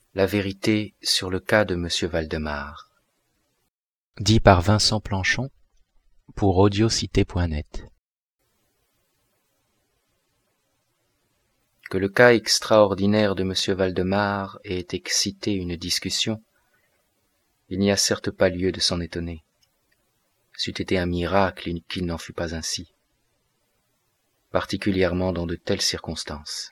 La vérité sur le cas de Monsieur Valdemar. Dit par Vincent Planchon pour audiocité.net. Que le cas extraordinaire de Monsieur Valdemar ait excité une discussion, il n'y a certes pas lieu de s'en étonner. C'eût été un miracle qu'il n'en fût pas ainsi, particulièrement dans de telles circonstances.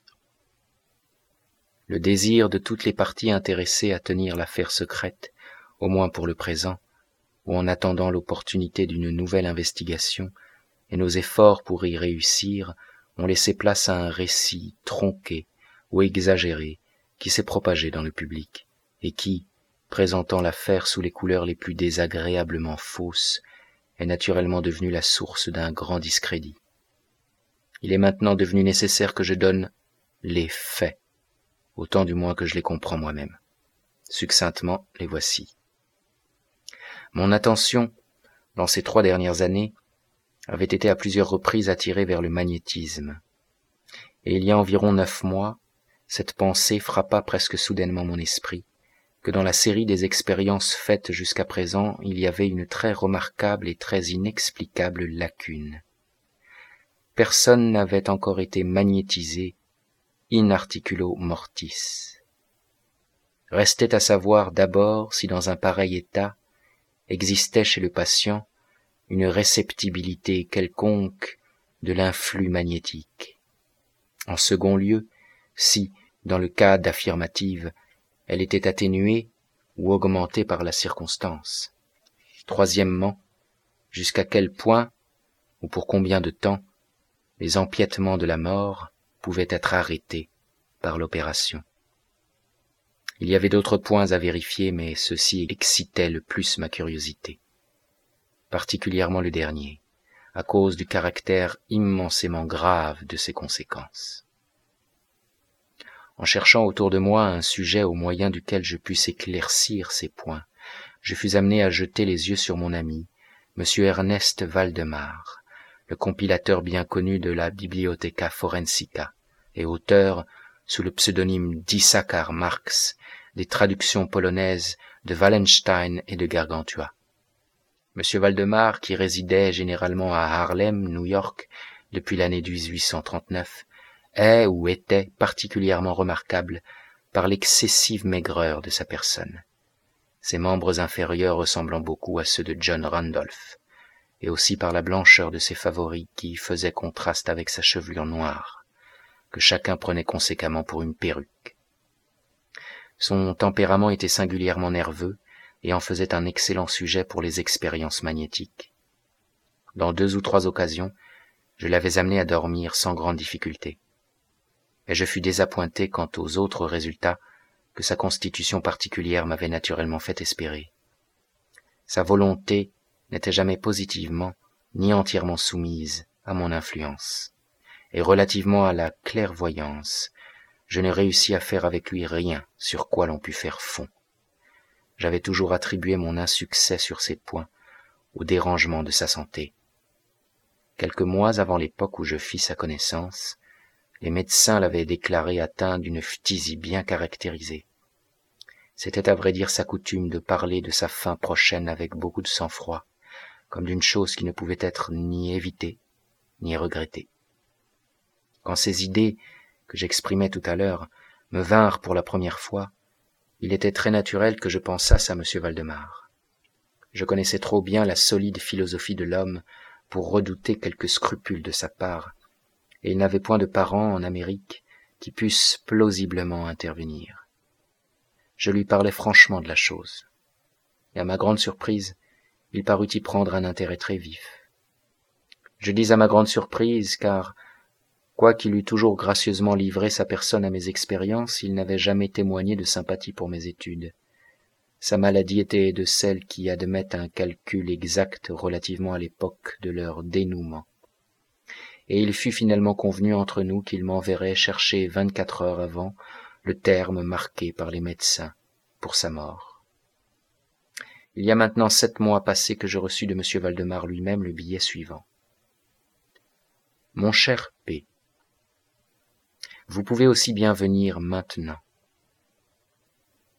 Le désir de toutes les parties intéressées à tenir l'affaire secrète, au moins pour le présent, ou en attendant l'opportunité d'une nouvelle investigation, et nos efforts pour y réussir ont laissé place à un récit tronqué ou exagéré qui s'est propagé dans le public, et qui, présentant l'affaire sous les couleurs les plus désagréablement fausses, est naturellement devenu la source d'un grand discrédit. Il est maintenant devenu nécessaire que je donne les faits, autant du moins que je les comprends moi-même. Succinctement, les voici. Mon attention, dans ces 3 dernières années, avait été à plusieurs reprises attirée vers le magnétisme. Et il y a environ 9 mois, cette pensée frappa presque soudainement mon esprit, que dans la série des expériences faites jusqu'à présent, il y avait une très remarquable et très inexplicable lacune. Personne n'avait encore été magnétisé in articulo mortis. Restait à savoir d'abord si dans un pareil état existait chez le patient une réceptibilité quelconque de l'influx magnétique. En second lieu, si, dans le cas d'affirmative, elle était atténuée ou augmentée par la circonstance. Troisièmement, jusqu'à quel point, ou pour combien de temps, les empiètements de la mort pouvaient être arrêtés par l'opération. Il y avait d'autres points à vérifier, mais ceux-ci excitaient le plus ma curiosité, particulièrement le dernier, à cause du caractère immensément grave de ses conséquences. En cherchant autour de moi un sujet au moyen duquel je pusse éclaircir ces points, je fus amené à jeter les yeux sur mon ami, M. Ernest Valdemar, le compilateur bien connu de la Bibliotheca Forensica et auteur, sous le pseudonyme d'Issachar Marx, des traductions polonaises de Wallenstein et de Gargantua. M. Valdemar, qui résidait généralement à Harlem, New York, depuis l'année 1839, est ou était particulièrement remarquable par l'excessive maigreur de sa personne, ses membres inférieurs ressemblant beaucoup à ceux de John Randolph, et aussi par la blancheur de ses favoris qui faisait contraste avec sa chevelure noire, que chacun prenait conséquemment pour une perruque. Son tempérament était singulièrement nerveux et en faisait un excellent sujet pour les expériences magnétiques. Dans 2 ou 3 occasions, je l'avais amené à dormir sans grande difficulté. Mais je fus désappointé quant aux autres résultats que sa constitution particulière m'avait naturellement fait espérer. Sa volonté n'était jamais positivement ni entièrement soumise à mon influence, et relativement à la clairvoyance, je ne réussis à faire avec lui rien sur quoi l'on pût faire fond. J'avais toujours attribué mon insuccès sur ces points au dérangement de sa santé. Quelques mois avant l'époque où je fis sa connaissance, les médecins l'avaient déclaré atteint d'une phtisie bien caractérisée. C'était à vrai dire sa coutume de parler de sa fin prochaine avec beaucoup de sang-froid, comme d'une chose qui ne pouvait être ni évitée, ni regrettée. Quand ces idées, que j'exprimais tout à l'heure, me vinrent pour la première fois, il était très naturel que je pensasse à M. Valdemar. Je connaissais trop bien la solide philosophie de l'homme pour redouter quelques scrupules de sa part, et il n'avait point de parents en Amérique qui pussent plausiblement intervenir. Je lui parlai franchement de la chose, et à ma grande surprise, il parut y prendre un intérêt très vif. Je dis à ma grande surprise, car, quoiqu'il eût toujours gracieusement livré sa personne à mes expériences, il n'avait jamais témoigné de sympathie pour mes études. Sa maladie était de celles qui admettent un calcul exact relativement à l'époque de leur dénouement. Et il fut finalement convenu entre nous qu'il m'enverrait chercher 24 heures avant le terme marqué par les médecins pour sa mort. Il y a maintenant 7 mois passés que je reçus de M. Valdemar lui-même le billet suivant. Mon cher P., vous pouvez aussi bien venir maintenant.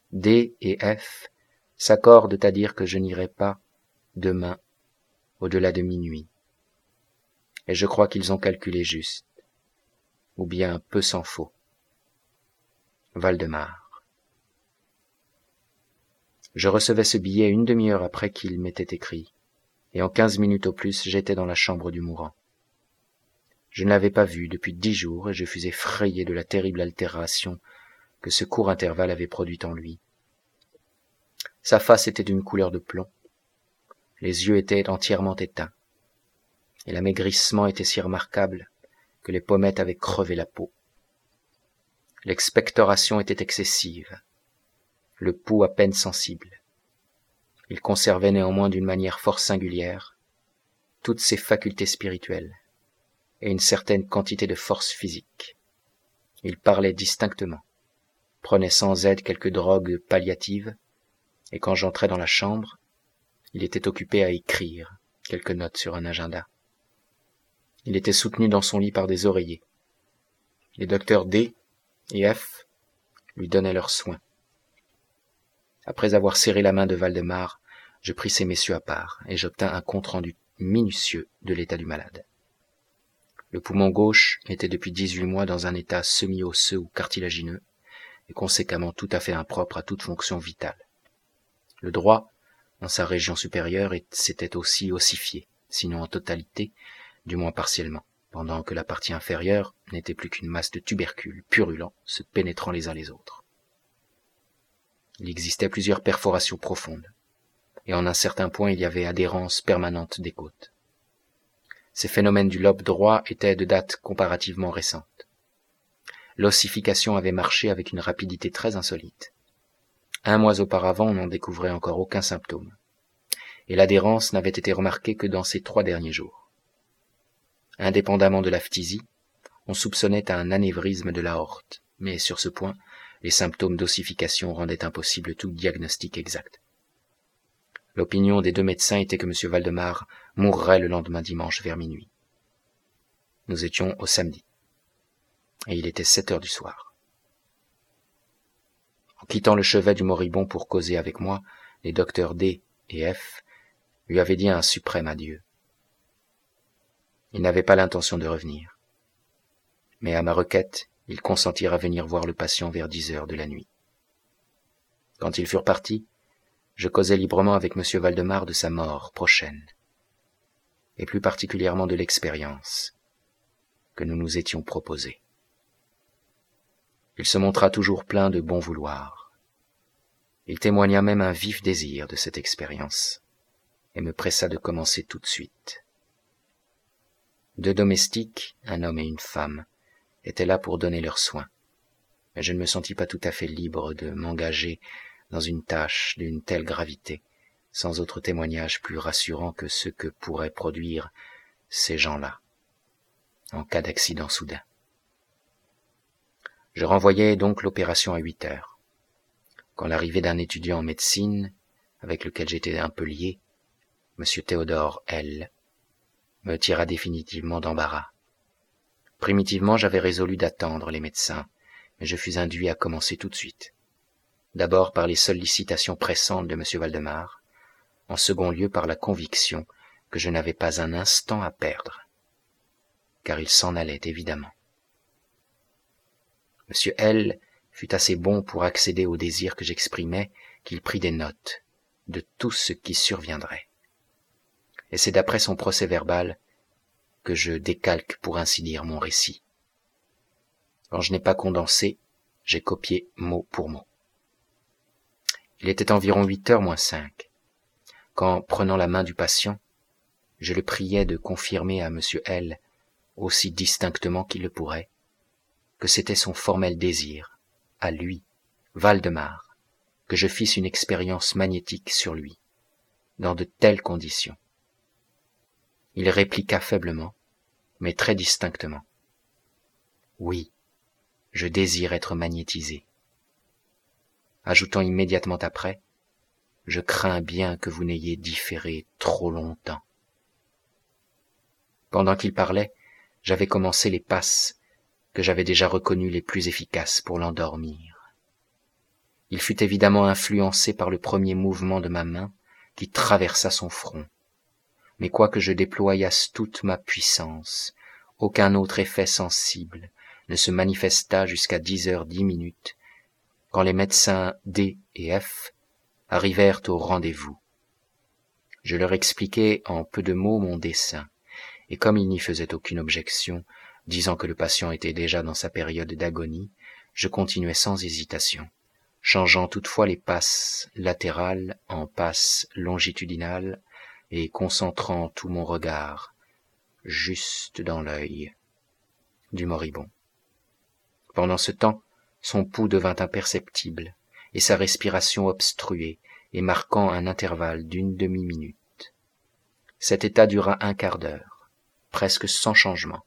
D et F s'accordent à dire que je n'irai pas, demain, au-delà de minuit. Et je crois qu'ils ont calculé juste, ou bien peu s'en faut. Valdemar. Je recevais ce billet une demi-heure après qu'il m'était écrit, et en 15 minutes au plus, j'étais dans la chambre du mourant. Je ne l'avais pas vu depuis 10 jours, et je fus effrayé de la terrible altération que ce court intervalle avait produite en lui. Sa face était d'une couleur de plomb, les yeux étaient entièrement éteints, et l'amaigrissement était si remarquable que les pommettes avaient crevé la peau. L'expectoration était excessive, le pouls à peine sensible. Il conservait néanmoins d'une manière fort singulière toutes ses facultés spirituelles et une certaine quantité de force physique. Il parlait distinctement, prenait sans aide quelques drogues palliatives, et quand j'entrais dans la chambre, il était occupé à écrire quelques notes sur un agenda. Il était soutenu dans son lit par des oreillers. Les docteurs D et F lui donnaient leurs soins. Après avoir serré la main de Valdemar, je pris ces messieurs à part, et j'obtins un compte-rendu minutieux de l'état du malade. Le poumon gauche était depuis 18 mois dans un état semi-osseux ou cartilagineux, et conséquemment tout à fait impropre à toute fonction vitale. Le droit, dans sa région supérieure, s'était aussi ossifié, sinon en totalité, du moins partiellement, pendant que la partie inférieure n'était plus qu'une masse de tubercules purulents se pénétrant les uns les autres. Il existait plusieurs perforations profondes, et en un certain point il y avait adhérence permanente des côtes. Ces phénomènes du lobe droit étaient de date comparativement récente. L'ossification avait marché avec une rapidité très insolite. 1 mois auparavant, on n'en découvrait encore aucun symptôme, et l'adhérence n'avait été remarquée que dans ces 3 derniers jours. Indépendamment de la phtisie, on soupçonnait un anévrisme de l'aorte, mais sur ce point, les symptômes d'ossification rendaient impossible tout diagnostic exact. L'opinion des 2 médecins était que M. Valdemar mourrait le lendemain dimanche vers minuit. Nous étions au samedi, et il était 7 heures du soir. En quittant le chevet du moribond pour causer avec moi, les docteurs D et F lui avaient dit un suprême adieu. Ils n'avaient pas l'intention de revenir, mais à ma requête, ils consentirent à venir voir le patient vers 10 heures de la nuit. Quand ils furent partis, je causai librement avec M. Valdemar de sa mort prochaine, et plus particulièrement de l'expérience que nous nous étions proposée. Il se montra toujours plein de bon vouloir. Il témoigna même un vif désir de cette expérience, et me pressa de commencer tout de suite. 2 domestiques, un homme et une femme, étaient là pour donner leurs soins, mais je ne me sentis pas tout à fait libre de m'engager dans une tâche d'une telle gravité, sans autre témoignage plus rassurant que ce que pourraient produire ces gens-là, en cas d'accident soudain. Je renvoyai donc l'opération à 8 heures, quand l'arrivée d'un étudiant en médecine, avec lequel j'étais un peu lié, M. Théodore L., me tira définitivement d'embarras. Primitivement, j'avais résolu d'attendre les médecins, mais je fus induit à commencer tout de suite. D'abord par les sollicitations pressantes de M. Valdemar, en second lieu par la conviction que je n'avais pas un instant à perdre, car il s'en allait évidemment. M. L. fut assez bon pour accéder au désir que j'exprimais qu'il prit des notes de tout ce qui surviendrait. Et c'est d'après son procès-verbal que je décalque pour ainsi dire mon récit. Quand je n'ai pas condensé, j'ai copié mot pour mot. Il était environ 8h moins 5, quand, prenant la main du patient, je le priais de confirmer à M. L, aussi distinctement qu'il le pourrait, que c'était son formel désir, à lui, Valdemar, que je fisse une expérience magnétique sur lui, dans de telles conditions. Il répliqua faiblement, mais très distinctement. Oui, je désire être magnétisé. Ajoutant immédiatement après, je crains bien que vous n'ayez différé trop longtemps. Pendant qu'il parlait, j'avais commencé les passes que j'avais déjà reconnues les plus efficaces pour l'endormir. Il fut évidemment influencé par le premier mouvement de ma main qui traversa son front. Mais quoique je déployasse toute ma puissance, aucun autre effet sensible ne se manifesta jusqu'à 10h10, quand les médecins D et F arrivèrent au rendez-vous. Je leur expliquai en peu de mots mon dessein, et comme ils n'y faisaient aucune objection, disant que le patient était déjà dans sa période d'agonie, je continuai sans hésitation, changeant toutefois les passes latérales en passes longitudinales et concentrant tout mon regard juste dans l'œil du moribond. Pendant ce temps, son pouls devint imperceptible et sa respiration obstruée et marquant un intervalle d'une demi-minute. Cet état dura un quart d'heure, presque sans changement.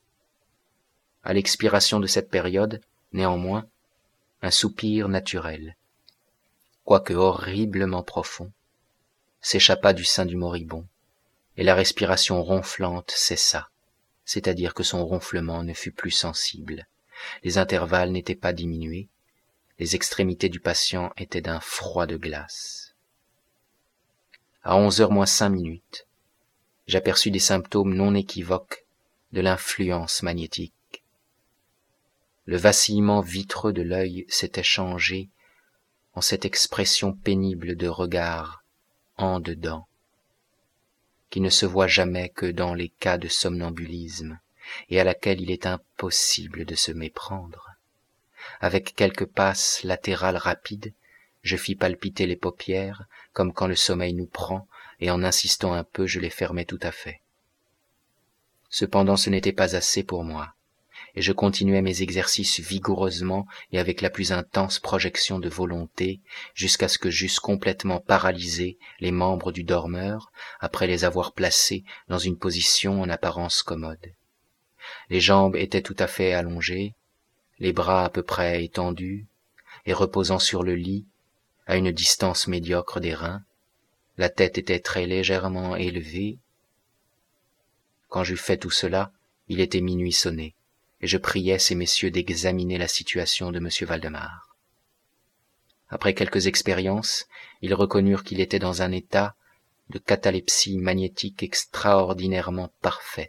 À l'expiration de cette période, néanmoins, un soupir naturel, quoique horriblement profond, s'échappa du sein du moribond, et la respiration ronflante cessa, c'est-à-dire que son ronflement ne fut plus sensible. Les intervalles n'étaient pas diminués, les extrémités du patient étaient d'un froid de glace. À 11h moins 5, j'aperçus des symptômes non équivoques de l'influence magnétique. Le vacillement vitreux de l'œil s'était changé en cette expression pénible de regard en dedans, qui ne se voit jamais que dans les cas de somnambulisme et à laquelle il est impossible de se méprendre. Avec quelques passes latérales rapides, je fis palpiter les paupières, comme quand le sommeil nous prend, et en insistant un peu, je les fermai tout à fait. Cependant, ce n'était pas assez pour moi, et je continuai mes exercices vigoureusement et avec la plus intense projection de volonté, jusqu'à ce que j'eusse complètement paralysé les membres du dormeur, après les avoir placés dans une position en apparence commode. Les jambes étaient tout à fait allongées, les bras à peu près étendus, et reposant sur le lit, à une distance médiocre des reins, la tête était très légèrement élevée. Quand j'eus fait tout cela, il était minuit sonné, et je priai ces messieurs d'examiner la situation de M. Valdemar. Après quelques expériences, ils reconnurent qu'il était dans un état de catalepsie magnétique extraordinairement parfaite.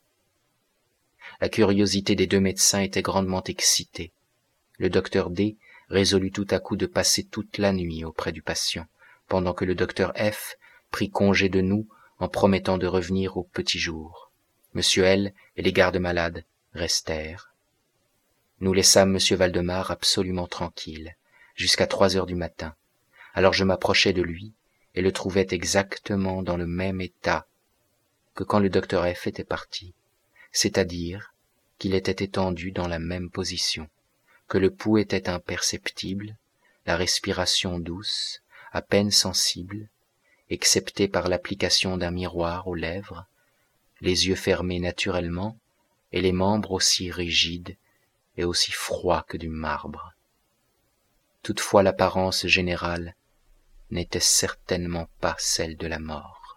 La curiosité des deux médecins était grandement excitée. Le docteur D résolut tout à coup de passer toute la nuit auprès du patient, pendant que le docteur F prit congé de nous en promettant de revenir au petit jour. Monsieur L et les gardes-malades restèrent. Nous laissâmes M. Valdemar absolument tranquille, jusqu'à 3h du matin. Alors je m'approchai de lui et le trouvai exactement dans le même état que quand le docteur F était parti, c'est-à-dire qu'il était étendu dans la même position, que le pouls était imperceptible, la respiration douce, à peine sensible, excepté par l'application d'un miroir aux lèvres, les yeux fermés naturellement, et les membres aussi rigides et aussi froids que du marbre. Toutefois l'apparence générale n'était certainement pas celle de la mort.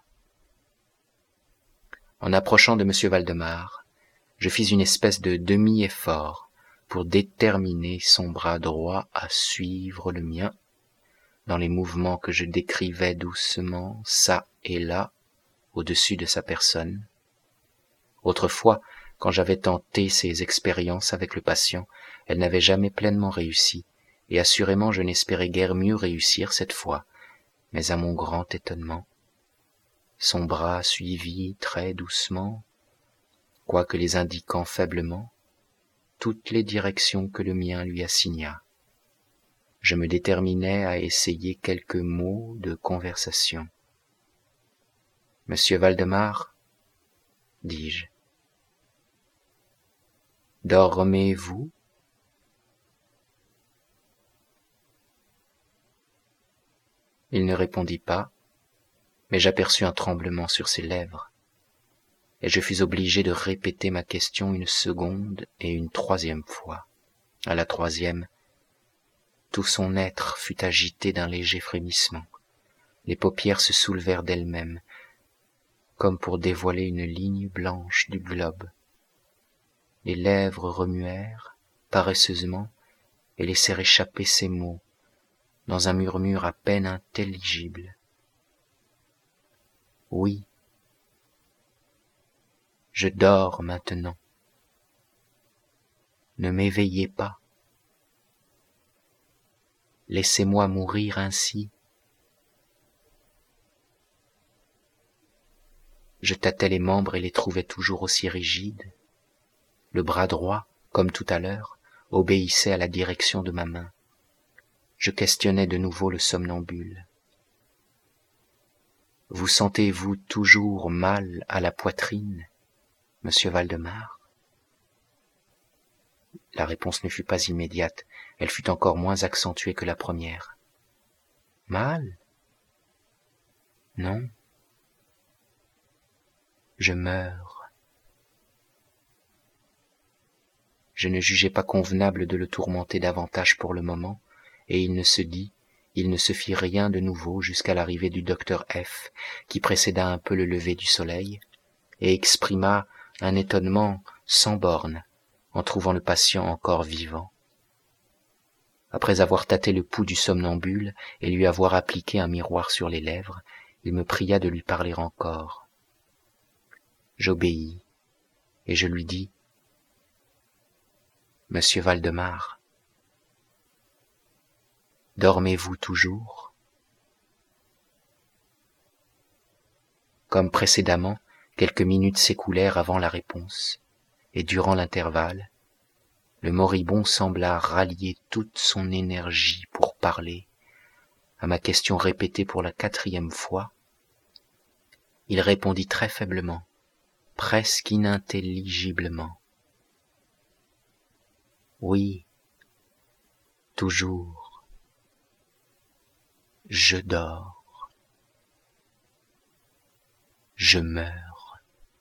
En approchant de M. Valdemar, je fis une espèce de demi-effort pour déterminer son bras droit à suivre le mien, dans les mouvements que je décrivais doucement çà et là, au-dessus de sa personne. Autrefois, quand j'avais tenté ces expériences avec le patient, elles n'avaient jamais pleinement réussi, et assurément je n'espérais guère mieux réussir cette fois, mais à mon grand étonnement, son bras suivit très doucement, quoique les indiquant faiblement, toutes les directions que le mien lui assigna. Je me déterminai à essayer quelques mots de conversation. « Monsieur Valdemar, dis-je, dormez-vous » Il ne répondit pas, mais j'aperçus un tremblement sur ses lèvres, et je fus obligé de répéter ma question une seconde et une troisième fois. À la troisième, tout son être fut agité d'un léger frémissement. Les paupières se soulevèrent d'elles-mêmes, comme pour dévoiler une ligne blanche du globe. Les lèvres remuèrent paresseusement et laissèrent échapper ces mots dans un murmure à peine intelligible. Oui, je dors maintenant. Ne m'éveillez pas. Laissez-moi mourir ainsi. Je tâtais les membres et les trouvais toujours aussi rigides. Le bras droit, comme tout à l'heure, obéissait à la direction de ma main. Je questionnais de nouveau le somnambule. Vous sentez-vous toujours mal à la poitrine, monsieur Valdemar? La réponse ne fut pas immédiate, elle fut encore moins accentuée que la première. Mal? Non. Je meurs. Je ne jugeais pas convenable de le tourmenter davantage pour le moment, et il ne se fit rien de nouveau jusqu'à l'arrivée du docteur F, qui précéda un peu le lever du soleil, et exprima un étonnement sans bornes en trouvant le patient encore vivant. Après avoir tâté le pouls du somnambule et lui avoir appliqué un miroir sur les lèvres, il me pria de lui parler encore. J'obéis, et je lui dis « Monsieur Valdemar, dormez-vous toujours ?» Comme précédemment, quelques minutes s'écoulèrent avant la réponse, et durant l'intervalle, le moribond sembla rallier toute son énergie pour parler. À ma question répétée pour la 4e fois, il répondit très faiblement, presque inintelligiblement. Oui, toujours, je dors, je meurs.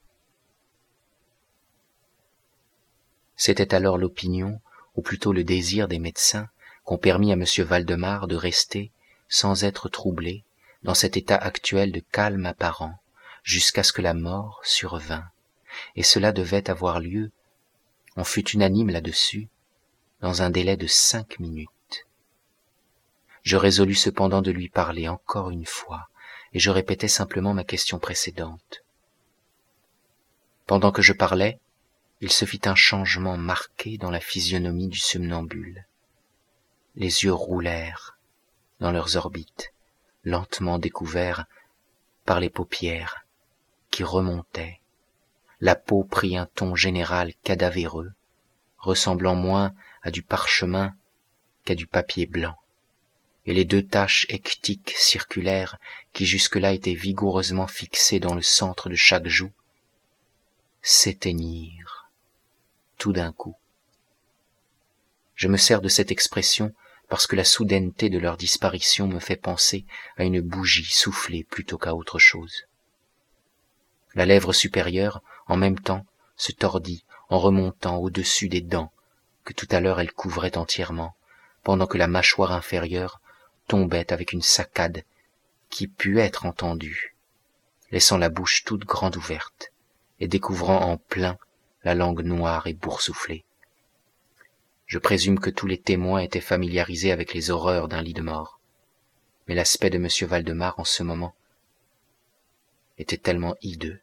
C'était alors l'opinion, ou plutôt le désir des médecins, qu'ont permis à monsieur Valdemar de rester, sans être troublé, dans cet état actuel de calme apparent, jusqu'à ce que la mort survînt. Et cela devait avoir lieu, on fut unanime là-dessus, dans un délai de 5 minutes. Je résolus cependant de lui parler encore une fois, et je répétai simplement ma question précédente. Pendant que je parlais, il se fit un changement marqué dans la physionomie du somnambule. Les yeux roulèrent dans leurs orbites, lentement découverts par les paupières qui remontaient. La peau prit un ton général cadavéreux, ressemblant moins à du parchemin qu'à du papier blanc, et les 2 taches ectiques circulaires qui jusque-là étaient vigoureusement fixées dans le centre de chaque joue s'éteignirent tout d'un coup. Je me sers de cette expression parce que la soudaineté de leur disparition me fait penser à une bougie soufflée plutôt qu'à autre chose. La lèvre supérieure, en même temps, se tordit en remontant au-dessus des dents que tout à l'heure elle couvrait entièrement, pendant que la mâchoire inférieure tombait avec une saccade qui put être entendue, laissant la bouche toute grande ouverte et découvrant en plein la langue noire et boursouflée. Je présume que tous les témoins étaient familiarisés avec les horreurs d'un lit de mort, mais l'aspect de monsieur Valdemar en ce moment était tellement hideux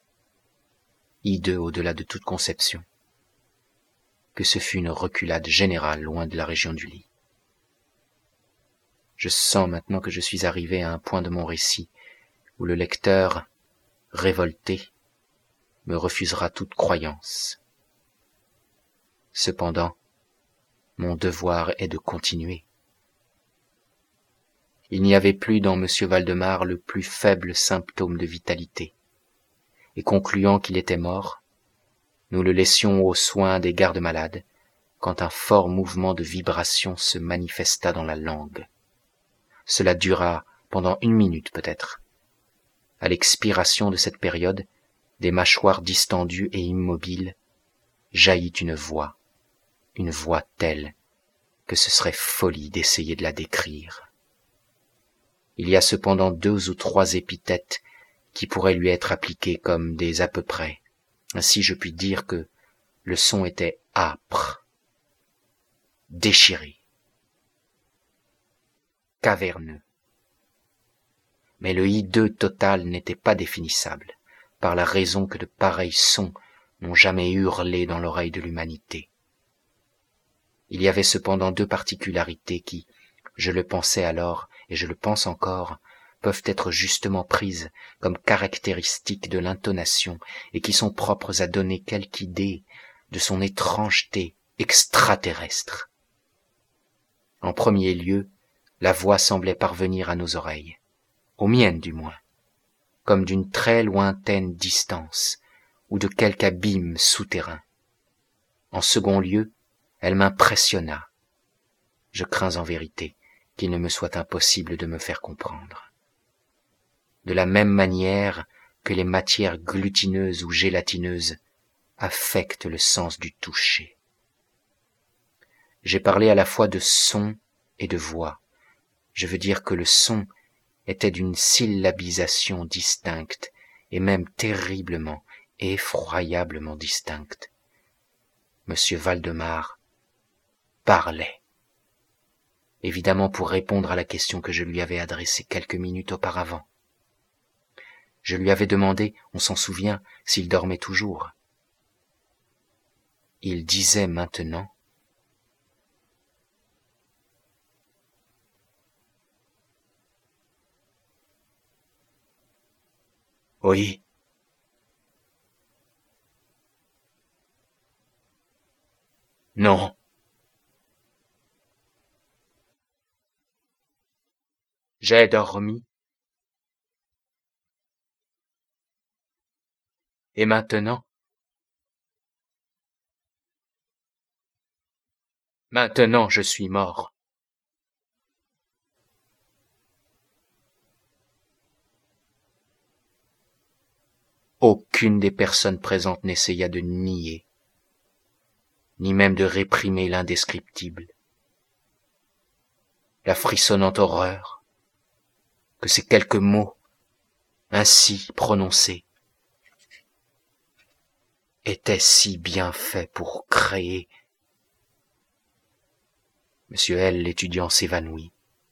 au-delà de toute conception, que ce fut une reculade générale loin de la région du lit. Je sens maintenant que je suis arrivé à un point de mon récit où le lecteur, révolté, me refusera toute croyance. Cependant, mon devoir est de continuer. Il n'y avait plus dans monsieur Valdemar le plus faible symptôme de vitalité, et concluant qu'il était mort, nous le laissions aux soins des gardes-malades, quand un fort mouvement de vibration se manifesta dans la langue. Cela dura pendant 1 minute peut-être. À l'expiration de cette période, des mâchoires distendues et immobiles, jaillit une voix telle que ce serait folie d'essayer de la décrire. Il y a cependant 2 ou 3 épithètes qui pourraient lui être appliquées comme des à peu près. Ainsi je puis dire que le son était âpre, déchiré, caverneux. Mais le hideux total n'était pas définissable, par la raison que de pareils sons n'ont jamais hurlé dans l'oreille de l'humanité. Il y avait cependant deux particularités qui, je le pensais alors et je le pense encore, peuvent être justement prises comme caractéristiques de l'intonation et qui sont propres à donner quelque idée de son étrangeté extraterrestre. En premier lieu, la voix semblait parvenir à nos oreilles, aux miennes du moins, comme d'une très lointaine distance ou de quelque abîme souterrain. En second lieu, elle m'impressionna. Je crains en vérité qu'il ne me soit impossible de me faire comprendre. De la même manière que les matières glutineuses ou gélatineuses affectent le sens du toucher. J'ai parlé à la fois de son et de voix. Je veux dire que le son était d'une syllabisation distincte et même terriblement, effroyablement distincte. Monsieur Valdemar parlait. Évidemment pour répondre à la question que je lui avais adressée quelques minutes auparavant. Je lui avais demandé, on s'en souvient, s'il dormait toujours. Il disait maintenant: oui. Non. J'ai dormi. Et maintenant? Maintenant je suis mort. Aucune des personnes présentes n'essaya de nier, ni même de réprimer l'indescriptible, la frissonnante horreur que ces quelques mots ainsi prononcés étaient si bien faits pour créer. Monsieur L, l'étudiant, s'évanouit.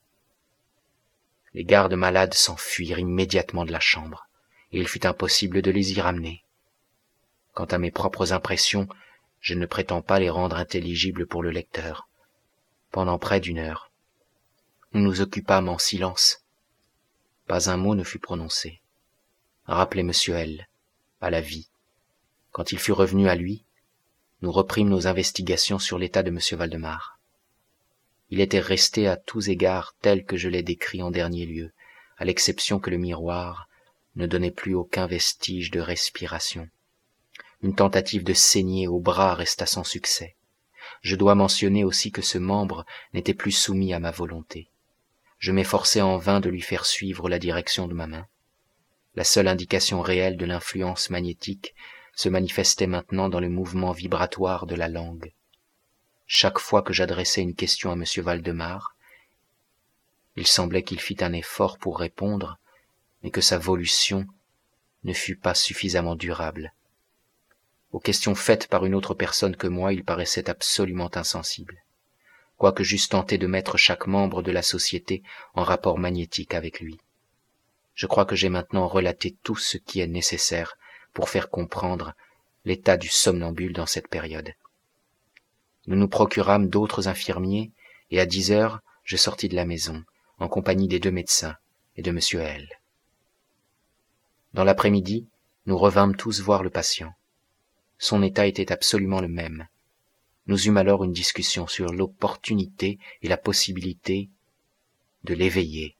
Les gardes malades s'enfuirent immédiatement de la chambre, et il fut impossible de les y ramener. Quant à mes propres impressions, je ne prétends pas les rendre intelligibles pour le lecteur. Pendant près d'une heure, nous nous occupâmes en silence. Pas un mot ne fut prononcé. Rappelez Monsieur L à la vie. Quand il fut revenu à lui, nous reprîmes nos investigations sur l'état de Monsieur Valdemar. Il était resté à tous égards tel que je l'ai décrit en dernier lieu, à l'exception que le miroir ne donnait plus aucun vestige de respiration. Une tentative de saignée au bras resta sans succès. Je dois mentionner aussi que ce membre n'était plus soumis à ma volonté. Je m'efforçais en vain de lui faire suivre la direction de ma main. La seule indication réelle de l'influence magnétique se manifestait maintenant dans le mouvement vibratoire de la langue. Chaque fois que j'adressais une question à M. Valdemar, il semblait qu'il fît un effort pour répondre, mais que sa volition ne fut pas suffisamment durable. Aux questions faites par une autre personne que moi, il paraissait absolument insensible, quoique j'eusse tenté de mettre chaque membre de la société en rapport magnétique avec lui. Je crois que j'ai maintenant relaté tout ce qui est nécessaire pour faire comprendre l'état du somnambule dans cette période. Nous nous procurâmes d'autres infirmiers, et à 10 heures, je sortis de la maison, en compagnie des 2 médecins et de Monsieur L. Dans l'après-midi, nous revînmes tous voir le patient. Son état était absolument le même. Nous eûmes alors une discussion sur l'opportunité et la possibilité de l'éveiller.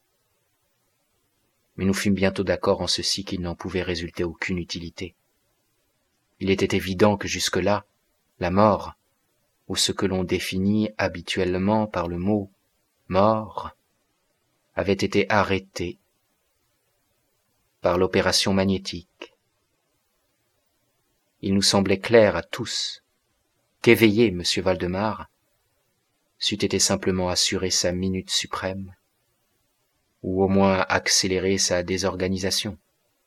Mais nous fûmes bientôt d'accord en ceci qu'il n'en pouvait résulter aucune utilité. Il était évident que jusque-là, la mort, ou ce que l'on définit habituellement par le mot « mort », avait été arrêté par l'opération magnétique. Il nous semblait clair à tous qu'éveiller M. Valdemar c'eût été simplement assurer sa minute suprême, ou au moins accélérer sa désorganisation.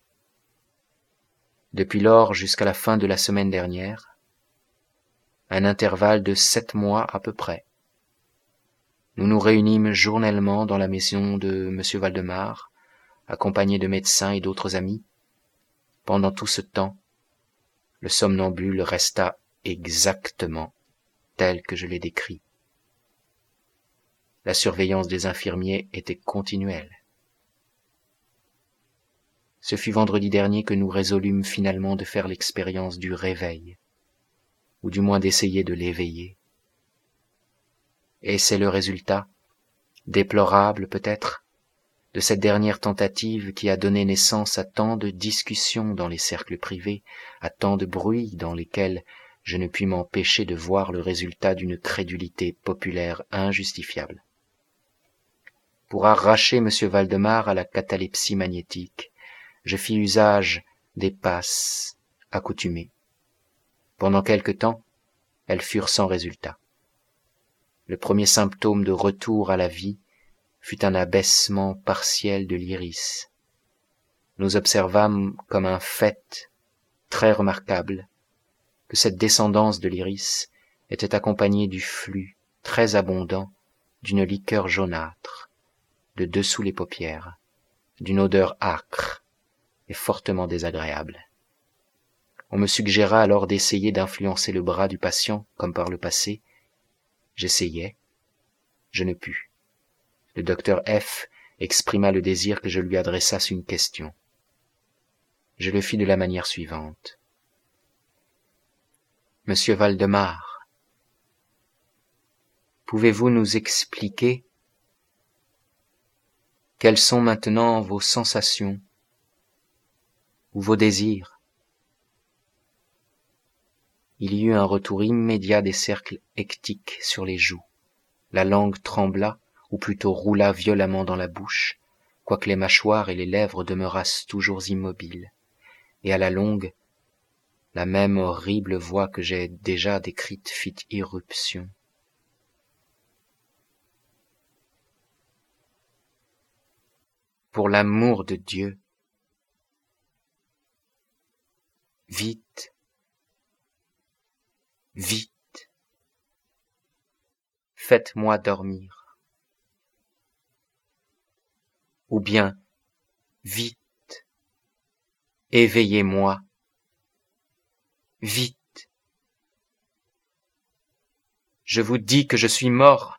Depuis lors jusqu'à la fin de la semaine dernière, un intervalle de 7 mois à peu près, Nous nous réunîmes journellement dans la maison de M. Valdemar, accompagnés de médecins et d'autres amis. Pendant tout ce temps, le somnambule resta exactement tel que je l'ai décrit. La surveillance des infirmiers était continuelle. Ce fut vendredi dernier que nous résolûmes finalement de faire l'expérience du réveil, ou du moins d'essayer de l'éveiller. Et c'est le résultat, déplorable peut-être, de cette dernière tentative qui a donné naissance à tant de discussions dans les cercles privés, à tant de bruits dans lesquels je ne puis m'empêcher de voir le résultat d'une crédulité populaire injustifiable. Pour arracher M. Valdemar à la catalepsie magnétique, je fis usage des passes accoutumées. Pendant quelque temps, elles furent sans résultat. Le premier symptôme de retour à la vie fut un abaissement partiel de l'iris. Nous observâmes comme un fait très remarquable que cette descendance de l'iris était accompagnée du flux très abondant d'une liqueur jaunâtre de dessous les paupières, d'une odeur âcre et fortement désagréable. On me suggéra alors d'essayer d'influencer le bras du patient comme par le passé. J'essayai, je ne pus. Le docteur F. exprima le désir que je lui adressasse une question. Je le fis de la manière suivante. Monsieur Valdemar, pouvez-vous nous expliquer quelles sont maintenant vos sensations ou vos désirs? Il y eut un retour immédiat des cercles hectiques sur les joues. La langue trembla, ou plutôt roula violemment dans la bouche, quoique les mâchoires et les lèvres demeurassent toujours immobiles. Et à la longue, la même horrible voix que j'ai déjà décrite fit irruption. Pour l'amour de Dieu, vite, vite, faites-moi dormir. Ou bien, vite, éveillez-moi, vite. Je vous dis que je suis mort.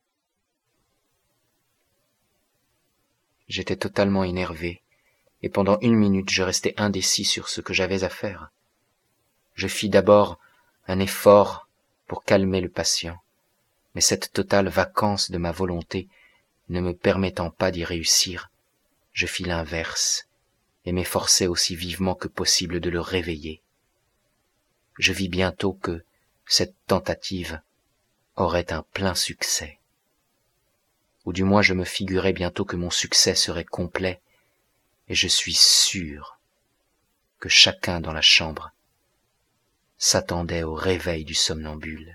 J'étais totalement énervé, et pendant 1 minute je restai indécis sur ce que j'avais à faire. Je fis d'abord un effort pour calmer le patient, mais cette totale vacance de ma volonté ne me permettant pas d'y réussir, je fis l'inverse, et m'efforçai aussi vivement que possible de le réveiller. Je vis bientôt que cette tentative aurait un plein succès. Ou du moins je me figurais bientôt que mon succès serait complet, et je suis sûr que chacun dans la chambre s'attendait au réveil du somnambule.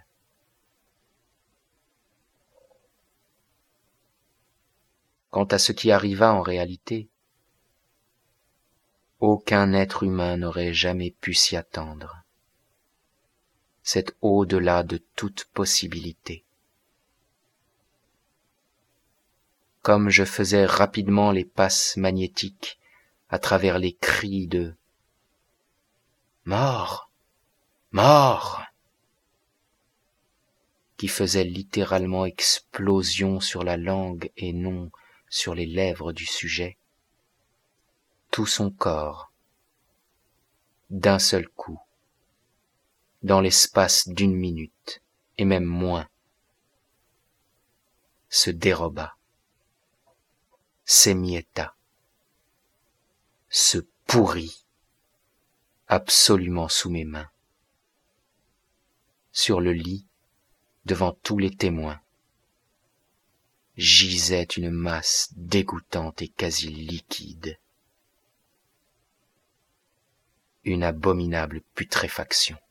Quant à ce qui arriva en réalité, aucun être humain n'aurait jamais pu s'y attendre. C'est au-delà de toute possibilité. Comme je faisais rapidement les passes magnétiques à travers les cris de « Mort! Mort !» qui faisaient littéralement explosion sur la langue et non sur les lèvres du sujet, tout son corps, d'un seul coup, dans l'espace d'1 minute, et même moins, se déroba, s'émietta, se pourrit absolument sous mes mains, sur le lit, devant tous les témoins, gisait une masse dégoûtante et quasi liquide, une abominable putréfaction.